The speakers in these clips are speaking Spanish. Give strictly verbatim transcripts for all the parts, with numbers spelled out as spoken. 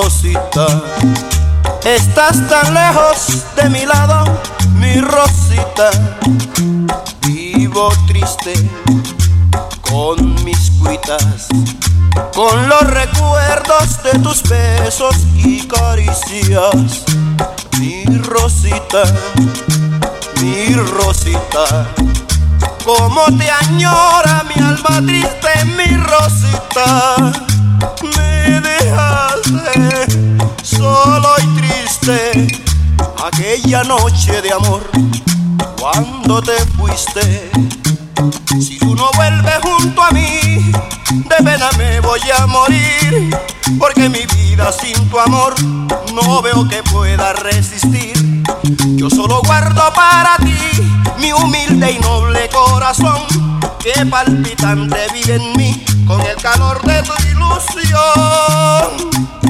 Rosita, estás tan lejos de mi lado, mi Rosita. Vivo triste con mis cuitas, con los recuerdos de tus besos y caricias. Mi Rosita, mi Rosita, cómo te añora mi alma triste, mi Rosita. Me dejaste solo y triste aquella noche de amor cuando te fuiste. Si tú no vuelves junto a mí, de pena me voy a morir, porque mi vida sin tu amor no veo que pueda resistir. Yo solo guardo para ti mi humilde y noble corazón, que palpitante vive en mí con el calor de tu ilusión.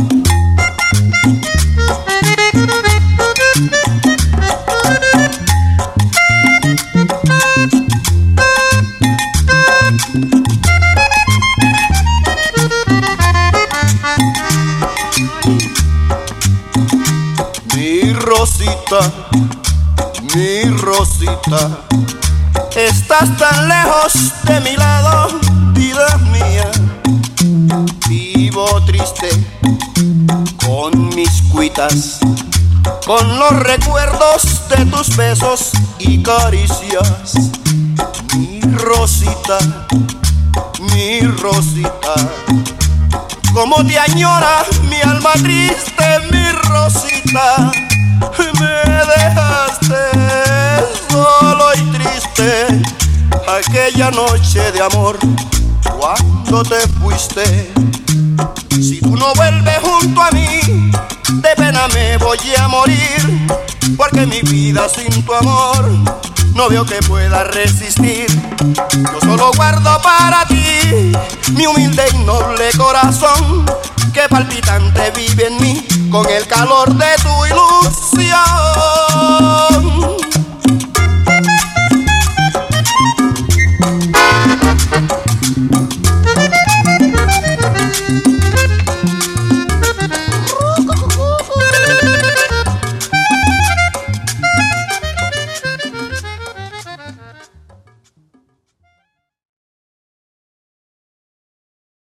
Mi Rosita, mi Rosita, estás tan lejos de mi lado, vida mía. Vivo triste con mis cuitas, con los recuerdos de tus besos y caricias. Mi Rosita, mi Rosita, cómo te añora mi alma triste, mi Rosita. Me dejaste solo y triste aquella noche de amor cuando te fuiste. Si tú no vuelves junto a mí, de pena me voy a morir, porque mi vida sin tu amor no veo que pueda resistir. Yo solo guardo para ti mi humilde y noble corazón, que palpitante vive en mí con el calor de tu ilusión.